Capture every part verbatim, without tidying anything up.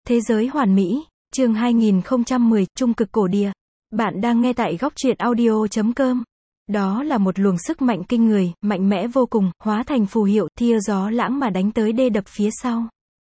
Thế giới hoàn mỹ, chương hai nghìn không trăm mười, Trung cực cổ địa. Bạn đang nghe tại góc truyện audio chấm com. Đó là một luồng sức mạnh kinh người, mạnh mẽ vô cùng, hóa thành phù hiệu, thia gió lãng mà đánh tới đê đập phía sau.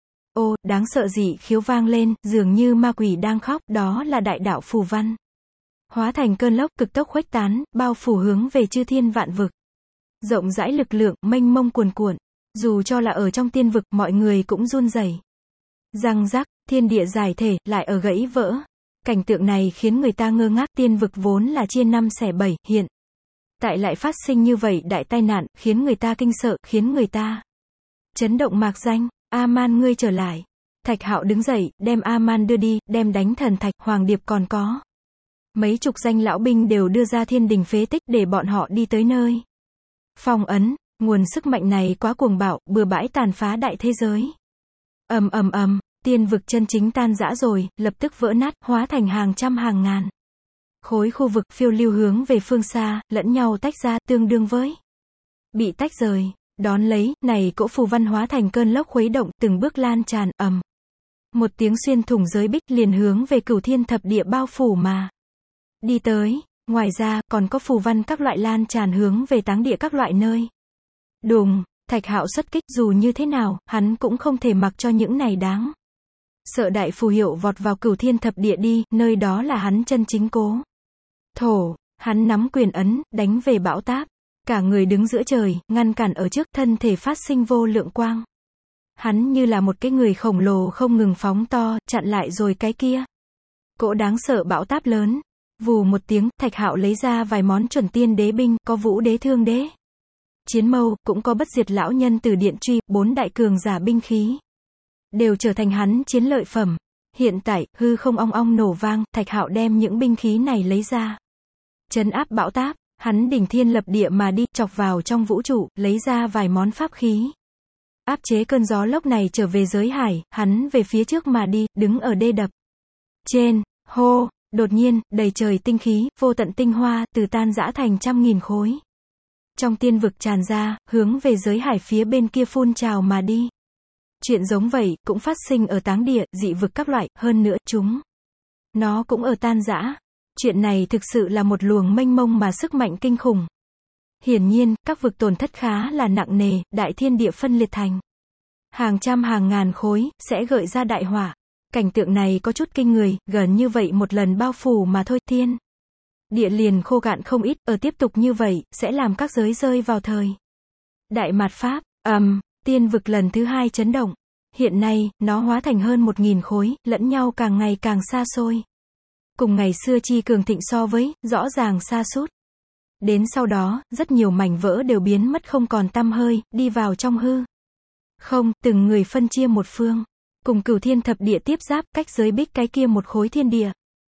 Ô, đáng sợ dị khiếu vang lên, dường như ma quỷ đang khóc, đó là đại đạo phù văn. Hóa thành cơn lốc cực tốc khuếch tán, bao phủ hướng về chư thiên vạn vực. Rộng rãi lực lượng, mênh mông cuồn cuộn. Dù cho là ở trong tiên vực, mọi người cũng run rẩy. Răng rắc, thiên địa giải thể, lại ở gãy vỡ. Cảnh tượng này khiến người ta ngơ ngác, tiên vực vốn là chia năm xẻ bảy, hiện tại lại phát sinh như vậy đại tai nạn, khiến người ta kinh sợ, khiến người ta chấn động mạc danh. A-man ngươi trở lại. Thạch Hạo đứng dậy, đem A-man đưa đi, đem đánh thần thạch, hoàng điệp còn có mấy chục danh lão binh đều đưa ra thiên đình phế tích để bọn họ đi tới nơi phong ấn. Nguồn sức mạnh này quá cuồng bạo, bừa bãi tàn phá đại thế giới. Ầm ầm ầm, tiên vực chân chính tan rã rồi, lập tức vỡ nát, hóa thành hàng trăm hàng ngàn khối khu vực phiêu lưu hướng về phương xa, lẫn nhau tách ra, tương đương với bị tách rời. Đón lấy, này cỗ phù văn hóa thành cơn lốc khuấy động, từng bước lan tràn, ầm. Một tiếng xuyên thủng giới bích, liền hướng về cửu thiên thập địa bao phủ mà đi tới. Ngoài ra, còn có phù văn các loại lan tràn hướng về táng địa các loại nơi. Đùng, Thạch Hạo xuất kích, dù như thế nào, hắn cũng không thể mặc cho những này đáng sợ đại phù hiệu vọt vào cửu thiên thập địa đi, nơi đó là hắn chân chính cố thổ. Hắn nắm quyền ấn, đánh về bão táp. Cả người đứng giữa trời, ngăn cản ở trước, thân thể phát sinh vô lượng quang. Hắn như là một cái người khổng lồ không ngừng phóng to, chặn lại rồi cái kia cỗ đáng sợ bão táp lớn. Vù một tiếng, Thạch Hạo lấy ra vài món chuẩn tiên đế binh, có vũ đế thương đế chiến mâu, cũng có bất diệt lão nhân từ điện truy, bốn đại cường giả binh khí đều trở thành hắn chiến lợi phẩm. Hiện tại, hư không ong ong nổ vang, Thạch Hạo đem những binh khí này lấy ra trấn áp bão táp. Hắn đỉnh thiên lập địa mà đi, chọc vào trong vũ trụ, lấy ra vài món pháp khí áp chế cơn gió lốc này trở về giới hải. Hắn về phía trước mà đi, đứng ở đê đập trên, hô. Đột nhiên, đầy trời tinh khí, vô tận tinh hoa, từ tan rã thành trăm nghìn khối trong tiên vực tràn ra, hướng về giới hải phía bên kia phun trào mà đi. Chuyện giống vậy, cũng phát sinh ở táng địa, dị vực các loại, hơn nữa, chúng nó cũng ở tan rã. Chuyện này thực sự là một luồng mênh mông mà sức mạnh kinh khủng. Hiển nhiên, các vực tổn thất khá là nặng nề, đại thiên địa phân liệt thành hàng trăm hàng ngàn khối, sẽ gợi ra đại hỏa. Cảnh tượng này có chút kinh người, gần như vậy một lần bao phủ mà thôi, thiên địa liền khô cạn không ít, ở tiếp tục như vậy, sẽ làm các giới rơi vào thời đại mạt Pháp. ầm, um, tiên vực lần thứ hai chấn động. Hiện nay, nó hóa thành hơn một nghìn khối, lẫn nhau càng ngày càng xa xôi. Cùng ngày xưa chi cường thịnh so với, rõ ràng xa sút. Đến sau đó, rất nhiều mảnh vỡ đều biến mất không còn tăm hơi, đi vào trong hư không, từng người phân chia một phương. Cùng cửu thiên thập địa tiếp giáp, cách giới bích cái kia một khối thiên địa.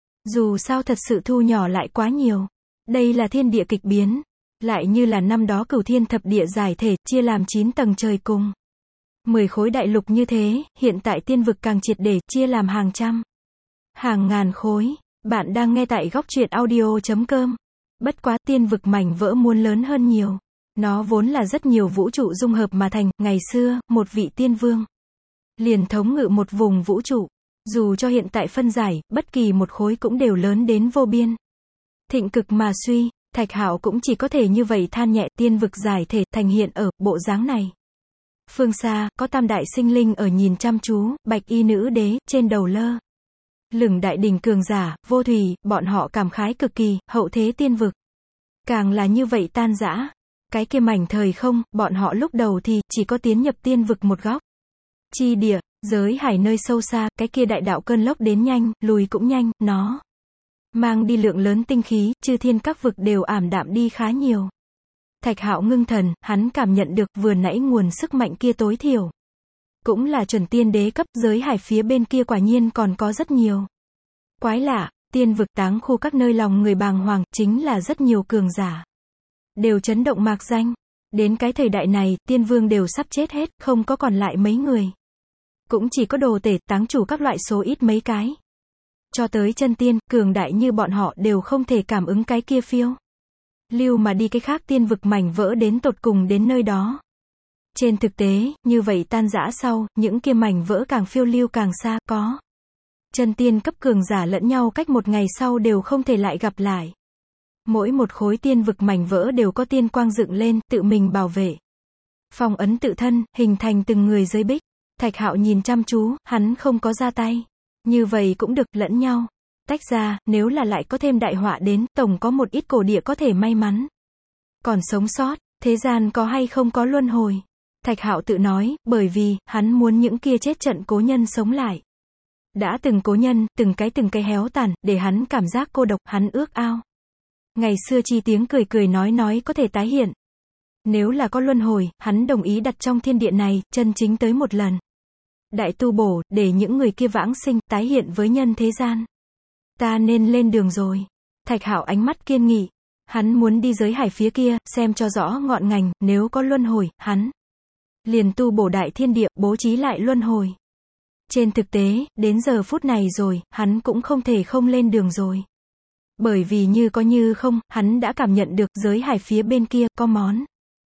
Dù sao thật sự thu nhỏ lại quá nhiều. Đây là thiên địa kịch biến. Lại như là năm đó cửu thiên thập địa giải thể, chia làm chín tầng trời cùng mười khối đại lục như thế, hiện tại tiên vực càng triệt để, chia làm hàng trăm, hàng ngàn khối. Bạn đang nghe tại góc truyện audio chấm com. Bất quá, tiên vực mảnh vỡ muôn lớn hơn nhiều. Nó vốn là rất nhiều vũ trụ dung hợp mà thành. Ngày xưa, một vị tiên vương liền thống ngự một vùng vũ trụ. Dù cho hiện tại phân giải, bất kỳ một khối cũng đều lớn đến vô biên. Thịnh cực mà suy, Thạch Hạo cũng chỉ có thể như vậy than nhẹ, tiên vực giải thể, thành hiện ở, bộ dáng này. Phương xa, có tam đại sinh linh ở nhìn chăm chú, bạch y nữ đế, trên đầu lơ lửng đại đỉnh cường giả, vô thủy, bọn họ cảm khái cực kỳ, hậu thế tiên vực càng là như vậy tan rã. Cái kia mảnh thời không, bọn họ lúc đầu thì, chỉ có tiến nhập tiên vực một góc chi địa, giới hải nơi sâu xa, cái kia đại đạo cơn lốc đến nhanh, lùi cũng nhanh, nó mang đi lượng lớn tinh khí, chư thiên các vực đều ảm đạm đi khá nhiều. Thạch Hạo ngưng thần, hắn cảm nhận được, vừa nãy nguồn sức mạnh kia tối thiểu cũng là chuẩn tiên đế cấp, giới hải phía bên kia quả nhiên còn có rất nhiều quái lạ. Tiên vực táng khu các nơi lòng người bàng hoàng, chính là rất nhiều cường giả đều chấn động mạc danh. Đến cái thời đại này, tiên vương đều sắp chết hết, không có còn lại mấy người. Cũng chỉ có đồ tể, táng chủ các loại số ít mấy cái. Cho tới chân tiên, cường đại như bọn họ đều không thể cảm ứng cái kia phiêu lưu mà đi cái khác tiên vực mảnh vỡ đến tột cùng đến nơi đó. Trên thực tế, như vậy tan rã sau, những kia mảnh vỡ càng phiêu lưu càng xa, có Chân tiên cấp cường giả lẫn nhau cách một ngày sau đều không thể lại gặp lại. Mỗi một khối tiên vực mảnh vỡ đều có tiên quang dựng lên, tự mình bảo vệ. Phong ấn tự thân, hình thành từng người giới bích. Thạch Hạo nhìn chăm chú, hắn không có ra tay. Như vậy cũng được, lẫn nhau tách ra, nếu là lại có thêm đại họa đến, tổng có một ít cổ địa có thể may mắn còn sống sót. Thế gian có hay không có luân hồi? Thạch Hạo tự nói, bởi vì, hắn muốn những kia chết trận cố nhân sống lại. Đã từng cố nhân, từng cái từng cái héo tàn, để hắn cảm giác cô độc, hắn ước ao. Ngày xưa chi tiếng cười cười nói nói có thể tái hiện. Nếu là có luân hồi, hắn đồng ý đặt trong thiên địa này, chân chính tới một lần. Đại tu bổ, để những người kia vãng sinh, tái hiện với nhân thế gian. Ta nên lên đường rồi. Thạch Hạo ánh mắt kiên nghị. Hắn muốn đi giới hải phía kia, xem cho rõ ngọn ngành, nếu có luân hồi, hắn liền tu bổ đại thiên địa, bố trí lại luân hồi. Trên thực tế, đến giờ phút này rồi, hắn cũng không thể không lên đường rồi. Bởi vì như có như không, hắn đã cảm nhận được giới hải phía bên kia, có món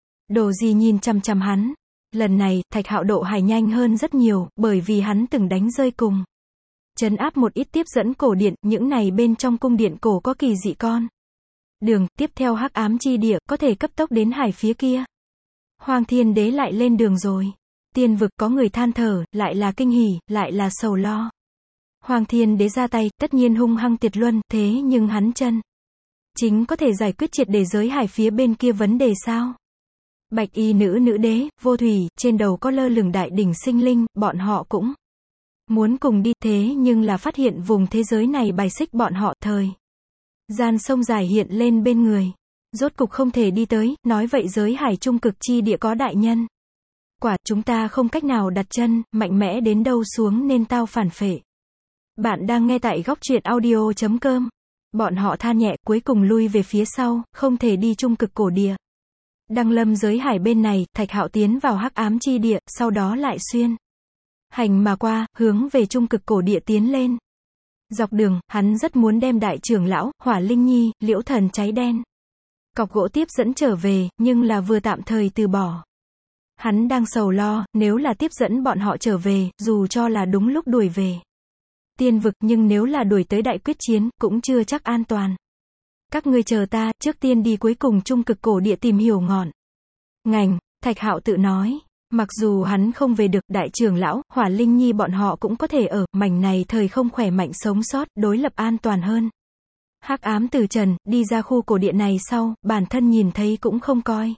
đồ gì nhìn chằm chằm hắn. Lần này, Thạch Hạo độ hải nhanh hơn rất nhiều, bởi vì hắn từng đánh rơi cùng trấn áp một ít tiếp dẫn cổ điện, những này bên trong cung điện cổ có kỳ dị con đường, tiếp theo hắc ám chi địa, có thể cấp tốc đến hải phía kia. Hoàng Thiên Đế lại lên đường rồi. Tiên vực có người than thở, lại là kinh hỉ, lại là sầu lo. Hoàng Thiên Đế ra tay, tất nhiên hung hăng tiệt luân, thế nhưng hắn chân chính có thể giải quyết triệt để giới hải phía bên kia vấn đề sao? Bạch y nữ nữ đế, vô thủy, trên đầu có lơ lửng đại đỉnh sinh linh, bọn họ cũng muốn cùng đi, thế nhưng là phát hiện vùng thế giới này bài xích bọn họ, thời gian sông dài hiện lên bên người. Rốt cục không thể đi tới, nói vậy giới hải trung cực chi địa có đại nhân. Quả, chúng ta không cách nào đặt chân, mạnh mẽ đến đâu xuống nên tao phản phệ. Bạn đang nghe tại góc truyện audio chấm com. Bọn họ than nhẹ, cuối cùng lui về phía sau, không thể đi trung cực cổ địa. Đăng lâm giới hải bên này, Thạch Hạo tiến vào hắc ám chi địa, sau đó lại xuyên hành mà qua, hướng về trung cực cổ địa tiến lên. Dọc đường, hắn rất muốn đem đại trưởng lão, Hỏa Linh Nhi, Liễu Thần cháy đen cọc gỗ tiếp dẫn trở về, nhưng là vừa tạm thời từ bỏ. Hắn đang sầu lo, nếu là tiếp dẫn bọn họ trở về, dù cho là đúng lúc đuổi về tiên vực, nhưng nếu là đuổi tới đại quyết chiến, cũng chưa chắc an toàn. Các ngươi chờ ta, trước tiên đi cuối cùng trung cực cổ địa tìm hiểu ngọn ngành. Thạch Hạo tự nói, mặc dù hắn không về được, đại trưởng lão, Hỏa Linh Nhi bọn họ cũng có thể ở mảnh này thời không khỏe mạnh sống sót, đối lập an toàn hơn. Hắc ám từ trần, đi ra khu cổ địa này sau, bản thân nhìn thấy cũng không coi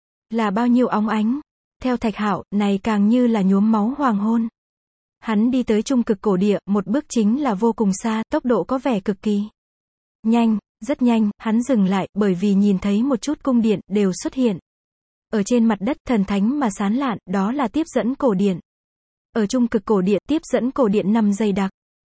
là bao nhiêu óng ánh. Theo Thạch Hạo, này càng như là nhuốm máu hoàng hôn. Hắn đi tới trung cực cổ địa, một bước chính là vô cùng xa, tốc độ có vẻ cực kỳ nhanh, rất nhanh, hắn dừng lại, bởi vì nhìn thấy một chút cung điện, đều xuất hiện ở trên mặt đất, thần thánh mà sáng lạn, đó là tiếp dẫn cổ điện. Ở trung cực cổ địa, tiếp dẫn cổ điện nằm dày đặc.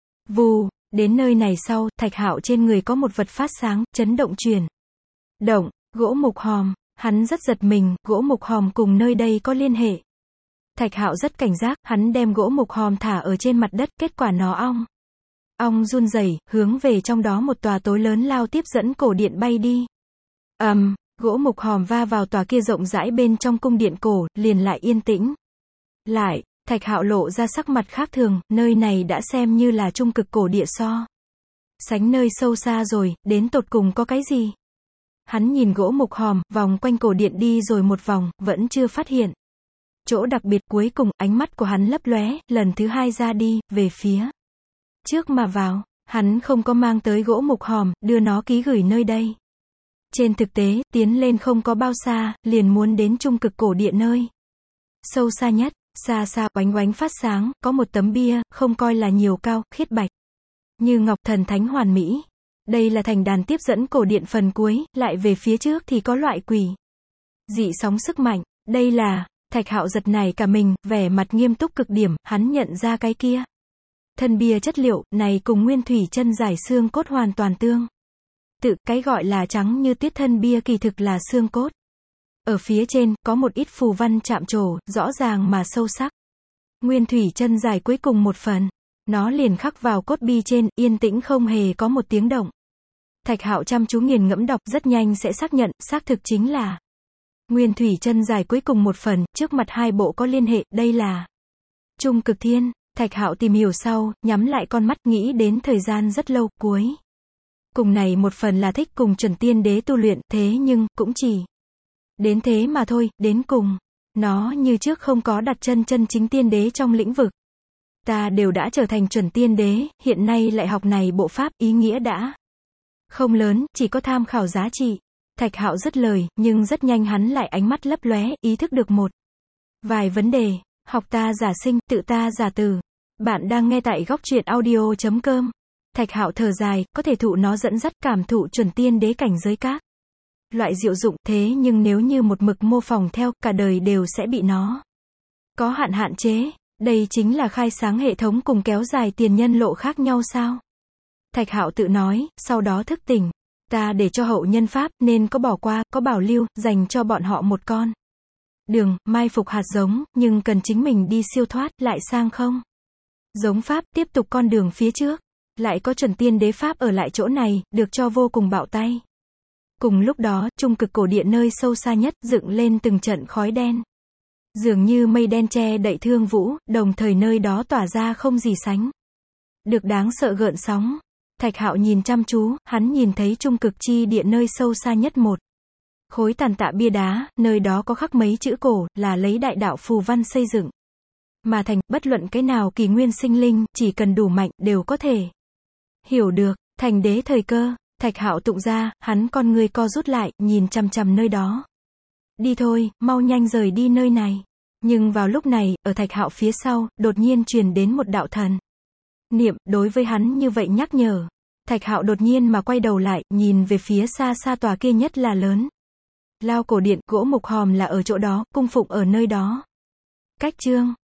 Vù, đến nơi này sau, Thạch Hạo trên người có một vật phát sáng, chấn động chuyển động, gỗ mục hòm. Hắn rất giật mình, gỗ mục hòm cùng nơi đây có liên hệ. Thạch Hạo rất cảnh giác, hắn đem gỗ mục hòm thả ở trên mặt đất, kết quả nó ong ong run rẩy, hướng về trong đó một tòa tối lớn lao tiếp dẫn cổ điện bay đi. Ầm, um, gỗ mục hòm va vào tòa kia rộng rãi bên trong cung điện cổ, liền lại yên tĩnh lại. Thạch Hạo lộ ra sắc mặt khác thường, nơi này đã xem như là trung cực cổ địa so sánh nơi sâu xa rồi, đến tột cùng có cái gì? Hắn nhìn gỗ mục hòm, vòng quanh cổ điện đi rồi một vòng, vẫn chưa phát hiện chỗ đặc biệt. Cuối cùng, ánh mắt của hắn lấp lóe, lần thứ hai ra đi, về phía trước mà vào. Hắn không có mang tới gỗ mục hòm, đưa nó ký gửi nơi đây. Trên thực tế, tiến lên không có bao xa, liền muốn đến trung cực cổ địa nơi sâu xa nhất. Xa xa, oánh oánh phát sáng, có một tấm bia, không coi là nhiều, cao, khiết bạch như ngọc, thần thánh hoàn mỹ. Đây là thành đàn tiếp dẫn cổ điện phần cuối, lại về phía trước thì có loại quỷ dị sóng sức mạnh. Đây là, Thạch Hạo giật nảy cả mình, vẻ mặt nghiêm túc cực điểm, hắn nhận ra cái kia thân bia chất liệu này cùng nguyên thủy chân giải xương cốt hoàn toàn tương tự. Cái gọi là trắng như tuyết thân bia kỳ thực là xương cốt. Ở phía trên, có một ít phù văn chạm trổ, rõ ràng mà sâu sắc. Nguyên thủy chân giải cuối cùng một phần, nó liền khắc vào cốt bi trên, yên tĩnh không hề có một tiếng động. Thạch Hạo chăm chú nghiền ngẫm đọc, rất nhanh sẽ xác nhận, xác thực chính là nguyên thủy chân giải cuối cùng một phần, trước mặt hai bộ có liên hệ, đây là trung cực thiên. Thạch Hạo tìm hiểu sau, nhắm lại con mắt nghĩ đến thời gian rất lâu, cuối. Cùng này một phần là thích cùng chuẩn tiên đế tu luyện, thế nhưng, cũng chỉ đến thế mà thôi, đến cùng. Nó như trước không có đặt chân chân chính tiên đế trong lĩnh vực. Ta đều đã trở thành chuẩn tiên đế, hiện nay lại học này bộ pháp, ý nghĩa đã không lớn, chỉ có tham khảo giá trị. Thạch Hạo dứt lời, nhưng rất nhanh hắn lại ánh mắt lấp lóe, ý thức được một vài vấn đề. Học ta giả sinh, tự ta giả từ. Bạn đang nghe tại góc truyện audio chấm com. Thạch Hạo thở dài, có thể thụ nó dẫn dắt cảm thụ chuẩn tiên đế cảnh giới các loại diệu dụng, thế nhưng nếu như một mực mô phỏng theo, cả đời đều sẽ bị nó có hạn hạn chế. Đây chính là khai sáng hệ thống cùng kéo dài tiền nhân lộ khác nhau sao? Thạch Hạo tự nói, sau đó thức tỉnh. Ta để cho hậu nhân pháp, nên có bỏ qua, có bảo lưu, dành cho bọn họ một con đường, mai phục hạt giống, nhưng cần chính mình đi siêu thoát, lại sang không giống pháp, tiếp tục con đường phía trước. Lại có chuẩn tiên đế pháp ở lại chỗ này, được cho vô cùng bạo tay. Cùng lúc đó, trung cực cổ địa nơi sâu xa nhất, dựng lên từng trận khói đen. Dường như mây đen che đậy thương vũ, đồng thời nơi đó tỏa ra không gì sánh được đáng sợ gợn sóng. Thạch Hạo nhìn chăm chú, hắn nhìn thấy trung cực chi địa nơi sâu xa nhất một khối tàn tạ bia đá, nơi đó có khắc mấy chữ cổ, là lấy đại đạo phù văn xây dựng mà thành, bất luận cái nào kỳ nguyên sinh linh, chỉ cần đủ mạnh, đều có thể hiểu được. Thành đế thời cơ. Thạch Hạo tụng ra, hắn con người co rút lại, nhìn chằm chằm nơi đó. Đi thôi, mau nhanh rời đi nơi này. Nhưng vào lúc này, ở Thạch Hạo phía sau, đột nhiên truyền đến một đạo thần niệm, đối với hắn như vậy nhắc nhở. Thạch Hạo đột nhiên mà quay đầu lại, nhìn về phía xa xa tòa kia nhất là lớn lao cổ điện, gỗ mục hòm là ở chỗ đó, cung phụng ở nơi đó. Cách chương